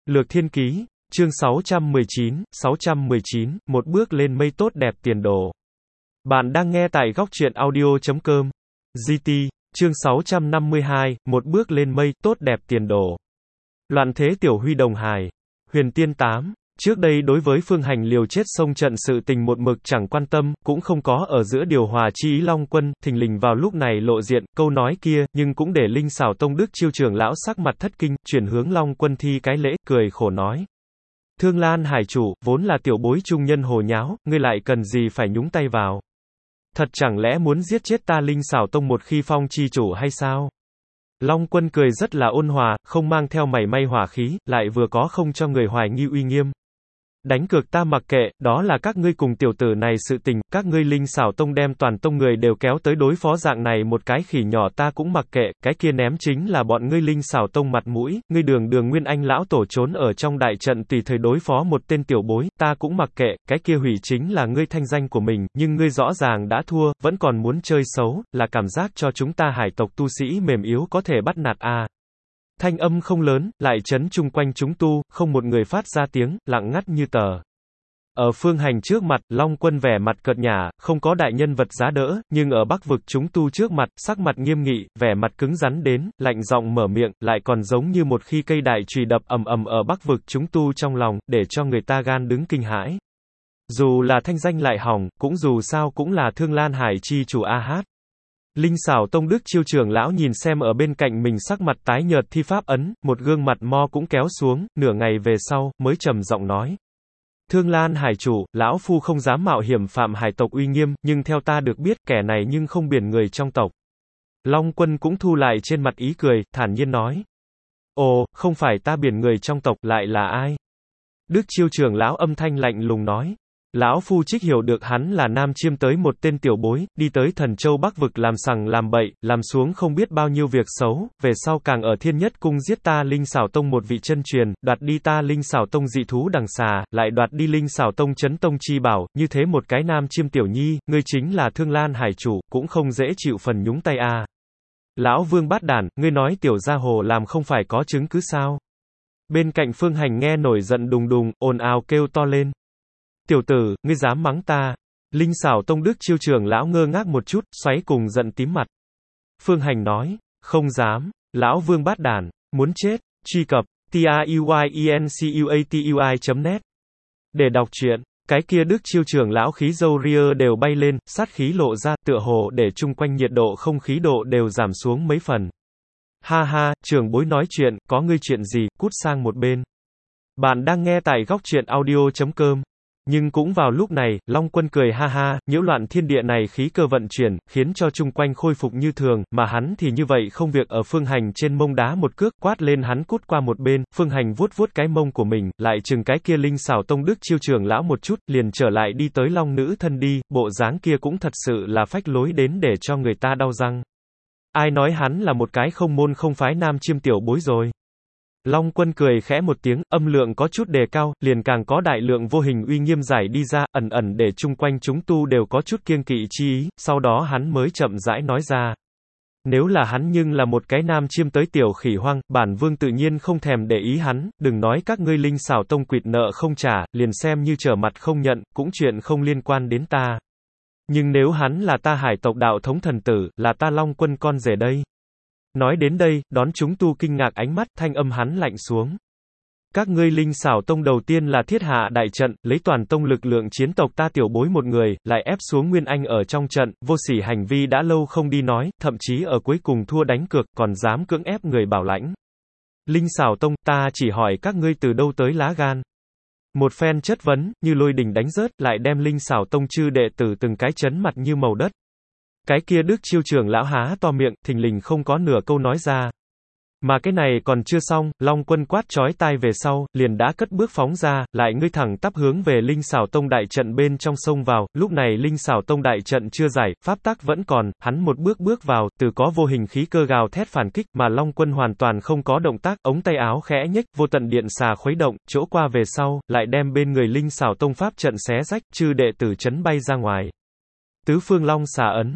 Lược Thiên Ký, chương 619, một bước lên mây tốt đẹp tiền đồ. Bạn đang nghe tại góc truyện audio.com. GT, chương 652, một bước lên mây tốt đẹp tiền đồ. Loạn thế tiểu huy đồng hài. Huyền Tiên 8. Trước đây đối với Phương Hành liều chết xông trận sự tình một mực chẳng quan tâm, cũng không có ở giữa điều hòa chi ý Long Quân, thình lình vào lúc này lộ diện, câu nói kia, nhưng cũng để Linh Xảo Tông Đức Chiêu trưởng lão sắc mặt thất kinh, chuyển hướng Long Quân thi cái lễ, cười khổ nói. Thương Lan Hải chủ, vốn là tiểu bối trung nhân hồ nháo, ngươi lại cần gì phải nhúng tay vào? Thật chẳng lẽ muốn giết chết ta Linh Xảo Tông một khi phong chi chủ hay sao? Long Quân cười rất là ôn hòa, không mang theo mảy may hỏa khí, lại vừa có không cho người hoài nghi uy nghiêm. Đánh cược ta mặc kệ, đó là các ngươi cùng tiểu tử này sự tình, các ngươi Linh Xảo Tông đem toàn tông người đều kéo tới đối phó dạng này một cái khỉ nhỏ ta cũng mặc kệ, cái kia ném chính là bọn ngươi Linh Xảo Tông mặt mũi, ngươi đường Nguyên Anh lão tổ trốn ở trong đại trận tùy thời đối phó một tên tiểu bối, ta cũng mặc kệ, cái kia hủy chính là ngươi thanh danh của mình, nhưng ngươi rõ ràng đã thua, vẫn còn muốn chơi xấu, là cảm giác cho chúng ta hải tộc tu sĩ mềm yếu có thể bắt nạt a. Thanh âm không lớn, lại chấn chung quanh chúng tu, không một người phát ra tiếng, lặng ngắt như tờ. Ở Phương Hành trước mặt, Long Quân vẻ mặt cợt nhả, không có đại nhân vật giá đỡ, nhưng ở Bắc vực chúng tu trước mặt, sắc mặt nghiêm nghị, vẻ mặt cứng rắn đến, lạnh giọng mở miệng, lại còn giống như một khi cây đại chùy đập ầm ầm ở Bắc vực chúng tu trong lòng, để cho người ta gan đứng kinh hãi. Dù là thanh danh lại hỏng, cũng dù sao cũng là Thương Lan Hải chi chủ A-hát. Linh Xảo Tông Đức Chiêu trưởng lão nhìn xem ở bên cạnh mình sắc mặt tái nhợt thi pháp ấn, một gương mặt mo cũng kéo xuống, nửa ngày về sau, mới trầm giọng nói. Thương Lan Hải chủ, lão phu không dám mạo hiểm phạm hải tộc uy nghiêm, nhưng theo ta được biết, kẻ này nhưng không biển người trong tộc. Long Quân cũng thu lại trên mặt ý cười, thản nhiên nói. Ồ, không phải ta biển người trong tộc, lại là ai? Đức Chiêu trưởng lão âm thanh lạnh lùng nói. Lão phu trích hiểu được hắn là Nam Chiêm tới một tên tiểu bối, đi tới Thần Châu Bắc vực làm sằng làm bậy, làm xuống không biết bao nhiêu việc xấu, về sau càng ở Thiên Nhất Cung giết ta Linh Xảo Tông một vị chân truyền, đoạt đi ta Linh Xảo Tông dị thú đằng xà, lại đoạt đi Linh Xảo Tông chấn tông chi bảo, như thế một cái Nam Chiêm tiểu nhi, ngươi chính là Thương Lan Hải chủ, cũng không dễ chịu phần nhúng tay a. Lão Vương bát đản, ngươi nói tiểu gia hồ làm không phải có chứng cứ sao? Bên cạnh Phương Hành nghe nổi giận đùng đùng, ồn ào kêu to lên. Tiểu tử, ngươi dám mắng ta? Linh Xảo Tông Đức Chiêu trưởng lão ngơ ngác một chút, xoáy cùng giận tím mặt. Phương Hành nói, không dám, lão Vương bát đản, muốn chết, truy cập, truyencuatui.net. Để đọc truyện, cái kia Đức Chiêu trưởng lão khí râu ria đều bay lên, sát khí lộ ra, tựa hồ để chung quanh nhiệt độ không khí độ đều giảm xuống mấy phần. Ha ha, trưởng bối nói chuyện, có ngươi chuyện gì, cút sang một bên. Bạn đang nghe tại góc truyện audio.com. Nhưng cũng vào lúc này, Long Quân cười ha ha, nhiễu loạn thiên địa này khí cơ vận chuyển, khiến cho chung quanh khôi phục như thường, mà hắn thì như vậy không việc ở Phương Hành trên mông đá một cước, quát lên hắn cút qua một bên, Phương Hành vuốt vuốt cái mông của mình, lại chừng cái kia Linh Xảo Tông Đức Chiêu trưởng lão một chút, liền trở lại đi tới Long Nữ thân đi, bộ dáng kia cũng thật sự là phách lối đến để cho người ta đau răng. Ai nói hắn là một cái không môn không phái Nam Chiêm tiểu bối rồi. Long Quân cười khẽ một tiếng, âm lượng có chút đề cao, liền càng có đại lượng vô hình uy nghiêm giải đi ra, ẩn ẩn để chung quanh chúng tu đều có chút kiêng kỵ chi ý, sau đó hắn mới chậm rãi nói ra. Nếu là hắn nhưng là một cái Nam Chiêm tới tiểu khỉ hoang, bản vương tự nhiên không thèm để ý hắn, đừng nói các ngươi Linh Xảo Tông quỵt nợ không trả, liền xem như trở mặt không nhận, cũng chuyện không liên quan đến ta. Nhưng nếu hắn là ta hải tộc đạo thống thần tử, là ta Long Quân con rể đây. Nói đến đây, đón chúng tu kinh ngạc ánh mắt, thanh âm hắn lạnh xuống. Các ngươi Linh Xảo Tông đầu tiên là thiết hạ đại trận, lấy toàn tông lực lượng chiến tộc ta tiểu bối một người, lại ép xuống Nguyên Anh ở trong trận, vô sỉ hành vi đã lâu không đi nói, thậm chí ở cuối cùng thua đánh cược, còn dám cưỡng ép người bảo lãnh. Linh Xảo Tông, ta chỉ hỏi các ngươi từ đâu tới lá gan. Một phen chất vấn, như lôi đình đánh rớt, lại đem Linh Xảo Tông chư đệ tử từng cái chấn mặt như màu đất. Cái kia Đức Chiêu trưởng lão há to miệng, thình lình không có nửa câu nói ra. Mà cái này còn chưa xong, Long Quân quát chói tai về sau, liền đã cất bước phóng ra, lại ngươi thẳng tắp hướng về Linh Xảo Tông đại trận bên trong sông vào, lúc này Linh Xảo Tông đại trận chưa giải, pháp tắc vẫn còn, hắn một bước bước vào, từ có vô hình khí cơ gào thét phản kích, mà Long Quân hoàn toàn không có động tác, ống tay áo khẽ nhếch, vô tận điện xà khuấy động, chỗ qua về sau, lại đem bên người Linh Xảo Tông pháp trận xé rách, chư đệ tử chấn bay ra ngoài. Tứ phương long xà ấn.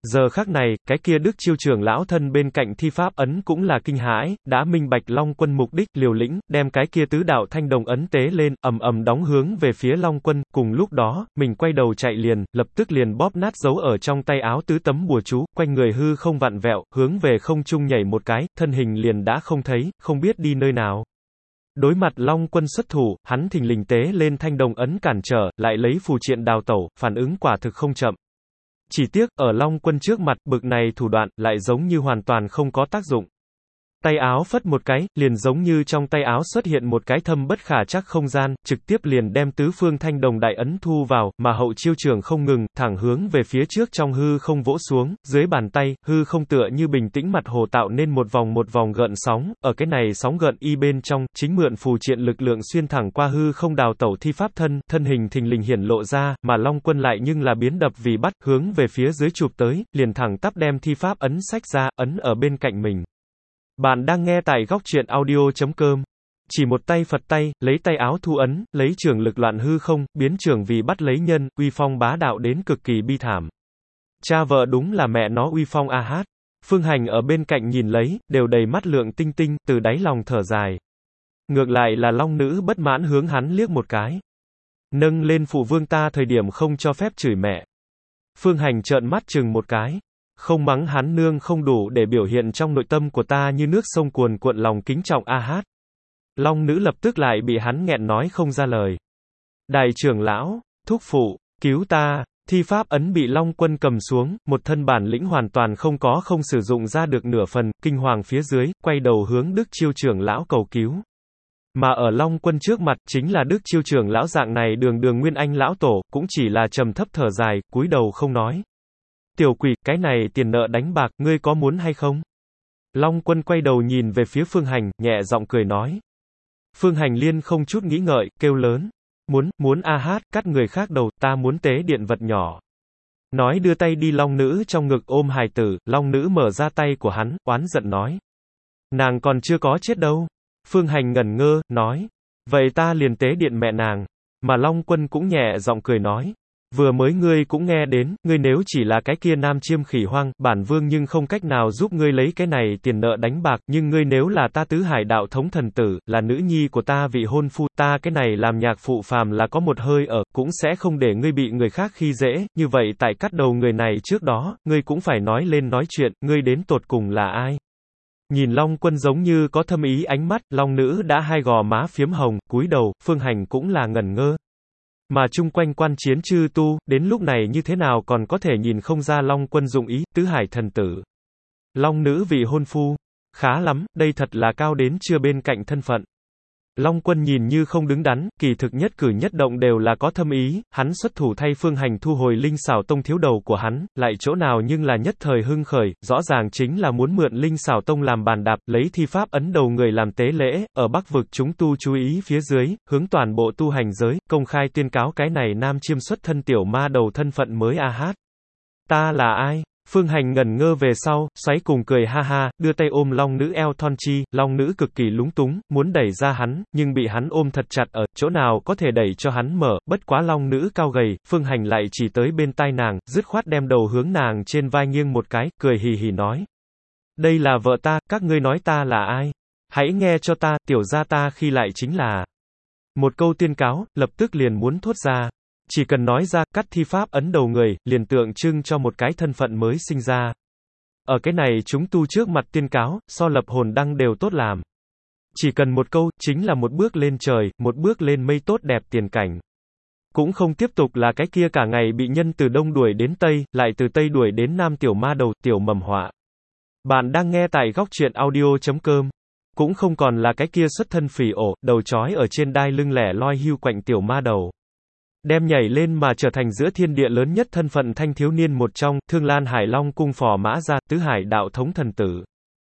Giờ khắc này, cái kia Đức Chiêu trưởng lão thân bên cạnh thi pháp ấn cũng là kinh hãi, đã minh bạch Long Quân mục đích, liều lĩnh, đem cái kia tứ đạo thanh đồng ấn tế lên, ầm ầm đóng hướng về phía Long Quân, cùng lúc đó, mình quay đầu chạy liền, lập tức liền bóp nát dấu ở trong tay áo tứ tấm bùa chú, quanh người hư không vặn vẹo, hướng về không trung nhảy một cái, thân hình liền đã không thấy, không biết đi nơi nào. Đối mặt Long Quân xuất thủ, hắn thình lình tế lên thanh đồng ấn cản trở, lại lấy phù triện đào tẩu, phản ứng quả thực không chậm. Chỉ tiếc, ở Long Quân trước mặt, bực này thủ đoạn, lại giống như hoàn toàn không có tác dụng. Tay áo phất một cái, liền giống như trong tay áo xuất hiện một cái thâm bất khả trắc không gian, trực tiếp liền đem tứ phương thanh đồng đại ấn thu vào, mà hậu chiêu trưởng không ngừng, thẳng hướng về phía trước trong hư không vỗ xuống, dưới bàn tay, hư không tựa như bình tĩnh mặt hồ tạo nên một vòng gợn sóng, ở cái này sóng gợn y bên trong, chính mượn phù triện lực lượng xuyên thẳng qua hư không đào tẩu thi pháp thân hình thình lình hiển lộ ra, mà Long Quân lại nhưng là biến đập vì bắt, hướng về phía dưới chụp tới, liền thẳng tắp đem thi pháp ấn xách ra, ấn ở bên cạnh mình. Bạn đang nghe tại góc truyện audio.com. Chỉ một tay Phật tay, lấy tay áo thu ấn, lấy trường lực loạn hư không, biến trường vì bắt lấy nhân, uy phong bá đạo đến cực kỳ bi thảm. Cha vợ đúng là mẹ nó uy phong a hát. Phương Hành ở bên cạnh nhìn lấy, đều đầy mắt lượng tinh tinh, từ đáy lòng thở dài. Ngược lại là Long Nữ bất mãn hướng hắn liếc một cái. Nâng lên phụ vương ta thời điểm không cho phép chửi mẹ. Phương Hành trợn mắt chừng một cái. Không mắng hắn nương không đủ để biểu hiện trong nội tâm của ta như nước sông cuồn cuộn lòng kính trọng a hát. Long Nữ lập tức lại bị hắn nghẹn nói không ra lời. Đại trưởng lão, thúc phụ, cứu ta, thi pháp ấn bị Long Quân cầm xuống, một thân bản lĩnh hoàn toàn không sử dụng ra được nửa phần, kinh hoàng phía dưới, quay đầu hướng Đức Chiêu trưởng lão cầu cứu. Mà ở Long Quân trước mặt, chính là Đức Chiêu trưởng lão dạng này đường Nguyên Anh lão tổ, cũng chỉ là trầm thấp thở dài, cúi đầu không nói. Tiểu quỷ, cái này tiền nợ đánh bạc, ngươi có muốn hay không? Long Quân quay đầu nhìn về phía Phương Hành, nhẹ giọng cười nói. Phương Hành liên không chút nghĩ ngợi, kêu lớn. Muốn a hát, cắt người khác đầu, ta muốn tế điện vật nhỏ. Nói đưa tay đi Long Nữ trong ngực ôm hài tử, Long Nữ mở ra tay của hắn, oán giận nói. Nàng còn chưa có chết đâu. Phương Hành ngẩn ngơ, nói. Vậy ta liền tế điện mẹ nàng. Mà Long Quân cũng nhẹ giọng cười nói. Vừa mới ngươi cũng nghe đến, ngươi nếu chỉ là cái kia nam chiêm khỉ hoang, bản vương nhưng không cách nào giúp ngươi lấy cái này tiền nợ đánh bạc, nhưng ngươi nếu là ta tứ hải đạo thống thần tử, là nữ nhi của ta vị hôn phu, ta cái này làm nhạc phụ phàm là có một hơi ở, cũng sẽ không để ngươi bị người khác khi dễ, như vậy tại cắt đầu người này trước đó, ngươi cũng phải nói lên nói chuyện, ngươi đến tột cùng là ai? Nhìn Long Quân giống như có thâm ý ánh mắt, Long Nữ đã hai gò má phiếm hồng, cúi đầu, Phương Hành cũng là ngẩn ngơ. Mà chung quanh quan chiến chư tu, đến lúc này như thế nào còn có thể nhìn không ra Long Quân dụng ý, tứ hải thần tử. Long Nữ vị hôn phu. Khá lắm, đây thật là cao đến chưa bên cạnh thân phận. Long Quân nhìn như không đứng đắn, kỳ thực nhất cử nhất động đều là có thâm ý, hắn xuất thủ thay Phương Hành thu hồi Linh Xảo Tông thiếu đầu của hắn, lại chỗ nào nhưng là nhất thời hưng khởi, rõ ràng chính là muốn mượn Linh Xảo Tông làm bàn đạp, lấy thi pháp ấn đầu người làm tế lễ, ở Bắc vực chúng tu chú ý phía dưới, hướng toàn bộ tu hành giới, công khai tuyên cáo cái này nam chiêm xuất thân tiểu ma đầu thân phận mới a hát. Ta là ai? Phương Hành ngẩn ngơ về sau, xoáy cùng cười ha ha, đưa tay ôm Long Nữ eo thon chi, Long Nữ cực kỳ lúng túng, muốn đẩy ra hắn, nhưng bị hắn ôm thật chặt ở, chỗ nào có thể đẩy cho hắn mở, bất quá Long Nữ cao gầy, Phương Hành lại chỉ tới bên tai nàng, dứt khoát đem đầu hướng nàng trên vai nghiêng một cái, cười hì hì nói. Đây là vợ ta, các ngươi nói ta là ai? Hãy nghe cho ta, tiểu gia ta khi lại chính là. Một câu tuyên cáo, lập tức liền muốn thốt ra. Chỉ cần nói ra, cắt thi pháp ấn đầu người, liền tượng trưng cho một cái thân phận mới sinh ra. Ở cái này chúng tu trước mặt tuyên cáo, so lập hồn đăng đều tốt làm. Chỉ cần một câu, chính là một bước lên trời, một bước lên mây tốt đẹp tiền cảnh. Cũng không tiếp tục là cái kia cả ngày bị nhân từ đông đuổi đến tây, lại từ tây đuổi đến nam tiểu ma đầu, tiểu mầm họa. Bạn đang nghe tại góc truyện audio.com. Cũng không còn là cái kia xuất thân phỉ ổ, đầu chói ở trên đai lưng lẻ loi hưu quạnh tiểu ma đầu. Đem nhảy lên mà trở thành giữa thiên địa lớn nhất thân phận thanh thiếu niên một trong, Thương Lan Hải Long cung phò mã ra, tứ hải đạo thống thần tử.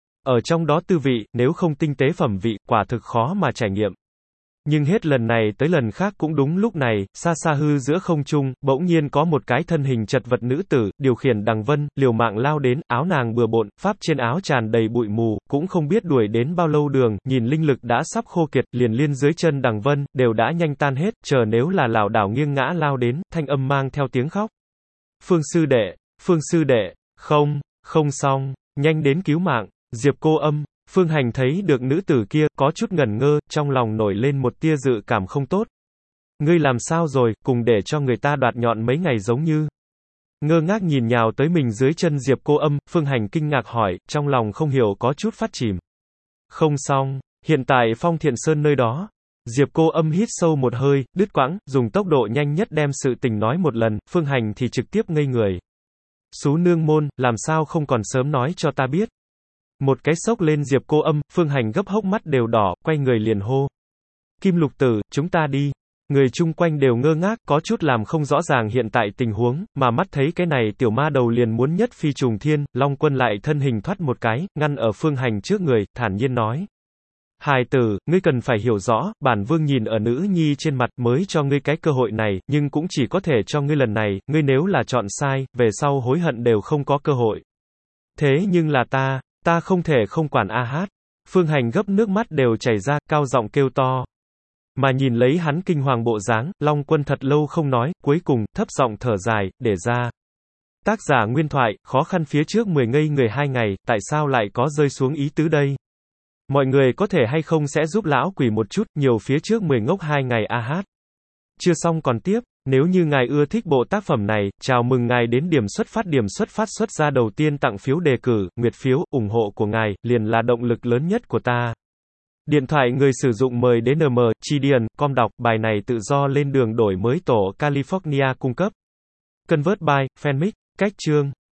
Ở trong đó tư vị, nếu không tinh tế phẩm vị, quả thực khó mà trải nghiệm. Nhưng hết lần này tới lần khác cũng đúng lúc này, xa xa hư giữa không trung, bỗng nhiên có một cái thân hình chật vật nữ tử, điều khiển đằng vân, liều mạng lao đến, áo nàng bừa bộn, pháp trên áo tràn đầy bụi mù, cũng không biết đuổi đến bao lâu đường, nhìn linh lực đã sắp khô kiệt, liền liên dưới chân đằng vân, đều đã nhanh tan hết, chờ nếu là lảo đảo nghiêng ngã lao đến, thanh âm mang theo tiếng khóc. Phương sư đệ, Không, không xong, nhanh đến cứu mạng. Diệp Cô Âm, Phương Hành thấy được nữ tử kia, có chút ngẩn ngơ, trong lòng nổi lên một tia dự cảm không tốt. Ngươi làm sao rồi, cùng để cho người ta đoạt nhọn mấy ngày giống như. Ngơ ngác nhìn nhào tới mình dưới chân Diệp Cô Âm, Phương Hành kinh ngạc hỏi, trong lòng không hiểu có chút phát chìm. Không xong, hiện tại Phong Thiện Sơn nơi đó. Diệp Cô Âm hít sâu một hơi, đứt quãng, dùng tốc độ nhanh nhất đem sự tình nói một lần, Phương Hành thì trực tiếp ngây người. Xú nương môn, làm sao không còn sớm nói cho ta biết. Một cái sốc lên Diệp Cô Âm, Phương Hành gấp hốc mắt đều đỏ, quay người liền hô. Kim Lục Tử, chúng ta đi. Người chung quanh đều ngơ ngác, có chút làm không rõ ràng hiện tại tình huống, mà mắt thấy cái này tiểu ma đầu liền muốn nhất phi trùng thiên, Long Quân lại thân hình thoát một cái, ngăn ở Phương Hành trước người, thản nhiên nói. Hài tử, ngươi cần phải hiểu rõ, bản vương nhìn ở nữ nhi trên mặt mới cho ngươi cái cơ hội này, nhưng cũng chỉ có thể cho ngươi lần này, ngươi nếu là chọn sai, về sau hối hận đều không có cơ hội. Thế nhưng là ta không thể không quản a hát. Phương Hành gấp nước mắt đều chảy ra, cao giọng kêu to. Mà nhìn lấy hắn kinh hoàng bộ dáng, Long Quân thật lâu không nói, cuối cùng, thấp giọng thở dài, để ra. Tác giả nguyên thoại, khó khăn phía trước 10 ngây người 2 ngày, tại sao lại có rơi xuống ý tứ đây? Mọi người có thể hay không sẽ giúp lão quỷ một chút, nhiều phía trước 10 ngốc 2 ngày a hát. Chưa xong còn tiếp, nếu như ngài ưa thích bộ tác phẩm này, chào mừng ngài đến điểm xuất phát xuất ra đầu tiên tặng phiếu đề cử, nguyệt phiếu, ủng hộ của ngài, liền là động lực lớn nhất của ta. Điện thoại người sử dụng mời đến NM, Chi Điền, com đọc, bài này tự do lên đường đổi mới tổ California cung cấp. Convert by, Fanmic, cách chương.